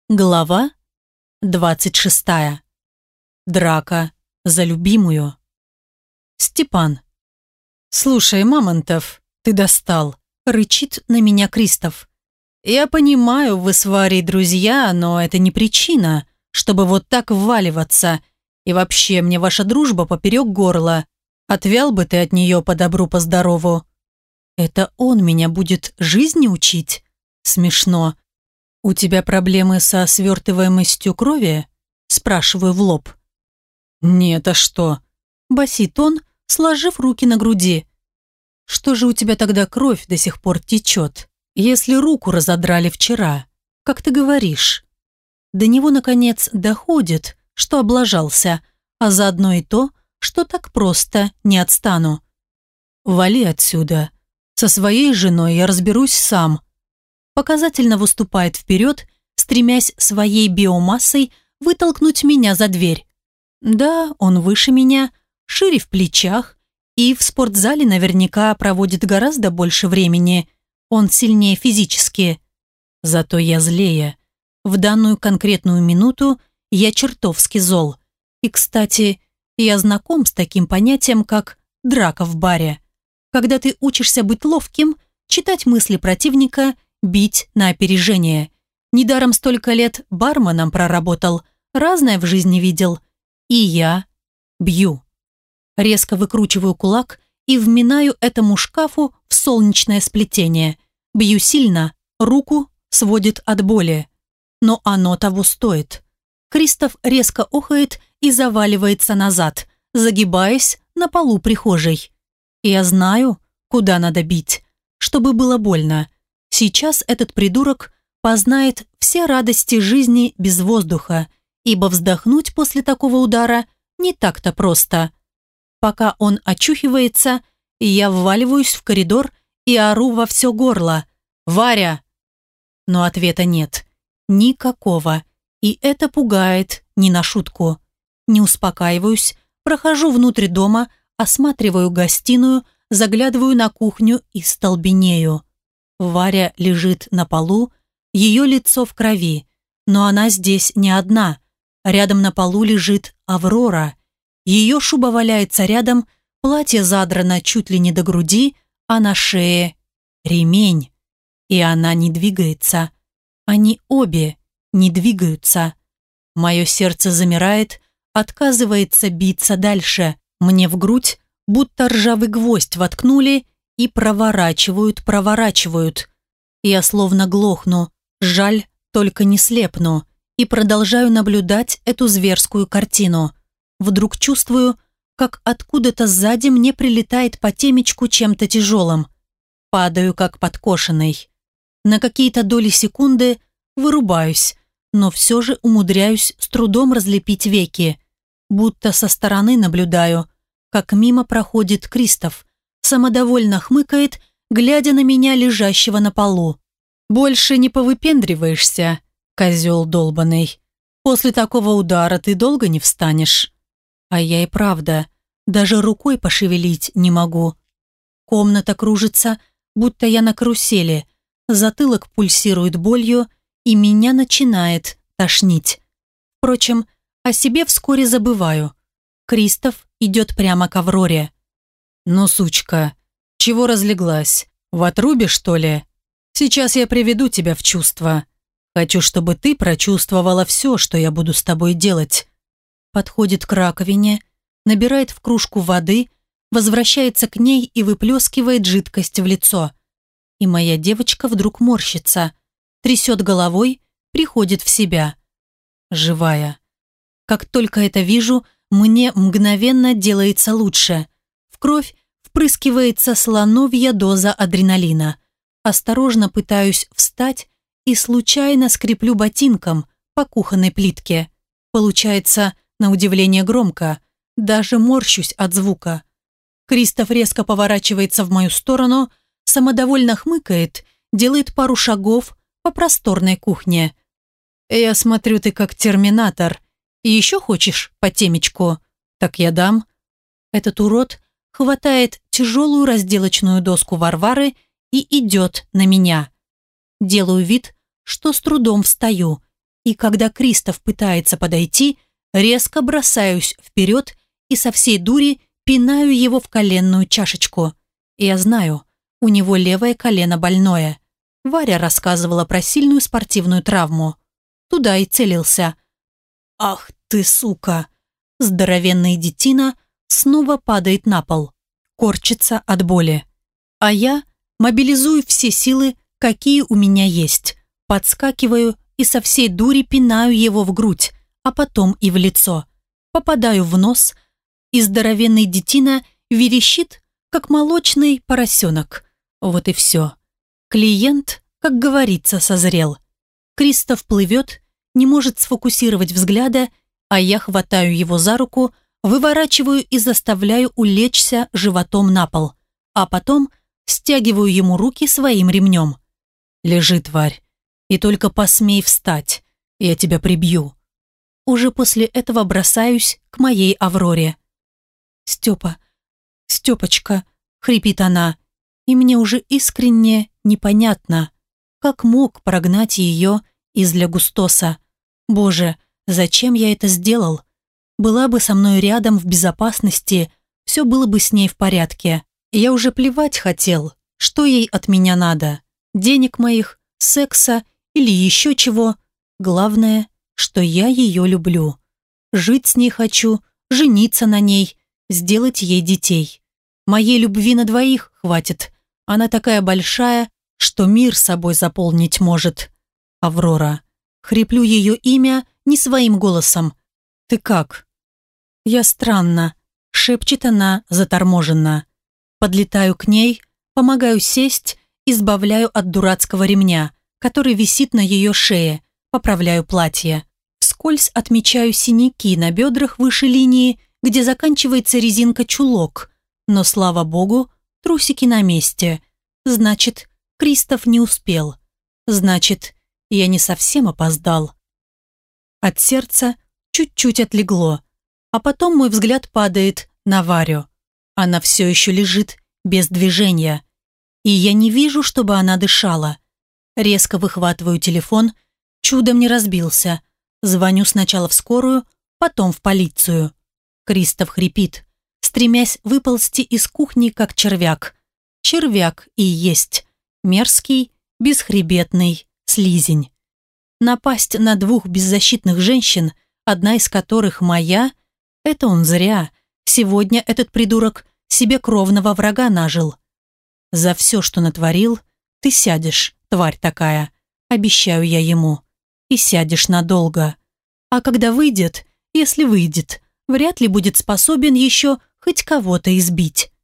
Глава 26. Драка за любимую. Степан. «Слушай, Мамонтов, ты достал», — рычит на меня Кристоф. «Я понимаю, вы с Варей друзья, но это не причина, чтобы вот так вваливаться. И вообще, мне ваша дружба поперек горла. Отвял бы ты от нее по добру, по здорову». «Это он меня будет жизни учить?» Смешно. «У тебя проблемы со свертываемостью крови?» Спрашиваю в лоб. «Нет, а что?» Басит он, сложив руки на груди. «Что же у тебя тогда кровь до сих пор течет, если руку разодрали вчера, как ты говоришь?» До него, наконец, доходит, что облажался, а заодно и то, что так просто не отстану. «Вали отсюда. Со своей женой я разберусь сам». Показательно выступает вперед, стремясь своей биомассой вытолкнуть меня за дверь. Да, он выше меня, шире в плечах и в спортзале наверняка проводит гораздо больше времени. Он сильнее физически. Зато я злее. В данную конкретную минуту я чертовски зол. И, кстати, я знаком с таким понятием, как драка в баре. Когда ты учишься быть ловким, читать мысли противника, бить на опережение. Недаром столько лет барменом проработал, разное в жизни видел. И я бью. Резко выкручиваю кулак и вминаю этому шкафу в солнечное сплетение. Бью сильно, руку сводит от боли. Но оно того стоит. Кристоф резко охает и заваливается назад, загибаясь на полу прихожей. Я знаю, куда надо бить, чтобы было больно. Сейчас этот придурок познает все радости жизни без воздуха, ибо вздохнуть после такого удара не так-то просто. Пока он очухивается, я вваливаюсь в коридор и ору во все горло: «Варя!» Но ответа нет. Никакого. И это пугает не на шутку. Не успокаиваюсь, прохожу внутрь дома, осматриваю гостиную, заглядываю на кухню и столбенею. Варя лежит на полу, ее лицо в крови, но она здесь не одна. Рядом на полу лежит Аврора. Ее шуба валяется рядом, платье задрано чуть ли не до груди, а на шее ремень. И она не двигается. Они обе не двигаются. Мое сердце замирает, отказывается биться дальше. Мне в грудь будто ржавый гвоздь воткнули и проворачивают. Я словно глохну, жаль, только не слепну, и продолжаю наблюдать эту зверскую картину. Вдруг чувствую, как откуда-то сзади мне прилетает по темечку чем-то тяжелым. Падаю, как подкошенный. На какие-то доли секунды вырубаюсь, но все же умудряюсь с трудом разлепить веки. Будто со стороны наблюдаю, как мимо проходит Кристоф, самодовольно хмыкает, глядя на меня, лежащего на полу. «Больше не повыпендриваешься, козел долбаный. После такого удара ты долго не встанешь». А я и правда, даже рукой пошевелить не могу. Комната кружится, будто я на карусели, затылок пульсирует болью, и меня начинает тошнить. Впрочем, о себе вскоре забываю. Кристоф идет прямо к Авроре. «Ну, сучка, чего разлеглась? В отрубе, что ли? Сейчас я приведу тебя в чувство. Хочу, чтобы ты прочувствовала все, что я буду с тобой делать». Подходит к раковине, набирает в кружку воды, возвращается к ней и выплескивает жидкость в лицо. И моя девочка вдруг морщится, трясет головой, приходит в себя. Живая. Как только это вижу, мне мгновенно делается лучше. В кровь впрыскивается слоновья доза адреналина. Осторожно пытаюсь встать и случайно скреплю ботинком по кухонной плитке. Получается, на удивление, громко. Даже морщусь от звука. Кристоф резко поворачивается в мою сторону, самодовольно хмыкает, делает пару шагов по просторной кухне. «Я смотрю, ты как терминатор. И еще хочешь по темечку? Так я дам». Этот урод хватает тяжелую разделочную доску Варвары и идет на меня. Делаю вид, что с трудом встаю, И когда Кристоф пытается подойти, резко бросаюсь вперед и со всей дури пинаю его в коленную чашечку. Я знаю, у него левое колено больное. Варя рассказывала про сильную спортивную травму. Туда и целился. «Ах ты, сука!» Здоровенный детина снова падает на пол, корчится от боли. А я мобилизую все силы, какие у меня есть, подскакиваю и со всей дури пинаю его в грудь, а потом и в лицо. Попадаю в нос, и здоровенный детина верещит, как молочный поросенок. Вот и все. Клиент, как говорится, созрел. Кристоф плывет, не может сфокусировать взгляда, а я хватаю его за руку, выворачиваю и заставляю улечься животом на пол, а потом стягиваю ему руки своим ремнем. «Лежи, тварь, и только посмей встать, я тебя прибью». Уже после этого бросаюсь к моей Авроре. «Степа, Степочка», — хрипит она, и мне уже искренне непонятно, как мог прогнать ее из Лягустоса. Боже, зачем я это сделал? Была бы со мной рядом в безопасности, все было бы с ней в порядке. Я уже плевать хотел, что ей от меня надо. Денег моих, секса или еще чего. Главное, что я ее люблю. Жить с ней хочу, жениться на ней, сделать ей детей. Моей любви на двоих хватит. Она такая большая, что мир собой заполнить может. Аврора. Хриплю ее имя не своим голосом. «Ты как?» «Я странно», — шепчет она заторможенно. Подлетаю к ней, помогаю сесть, избавляю от дурацкого ремня, который висит на ее шее, поправляю платье. Вскользь отмечаю синяки на бедрах выше линии, где заканчивается резинка-чулок. Но, слава богу, трусики на месте. Значит, Кристоф не успел. Значит, я не совсем опоздал. От сердца чуть-чуть отлегло, а потом мой взгляд падает на Варю. Она все еще лежит без движения, и я не вижу, чтобы она дышала. Резко выхватываю телефон, чудом не разбился. Звоню сначала в скорую, потом в полицию. Кристоф хрипит, стремясь выползти из кухни, как червяк. Червяк и есть. Мерзкий, бесхребетный слизень. Напасть на двух беззащитных женщин, одна из которых моя, это он зря. Сегодня этот придурок себе кровного врага нажил. За все, что натворил, ты сядешь, тварь такая, обещаю я ему. И сядешь надолго. А когда выйдет, если выйдет, вряд ли будет способен еще хоть кого-то избить.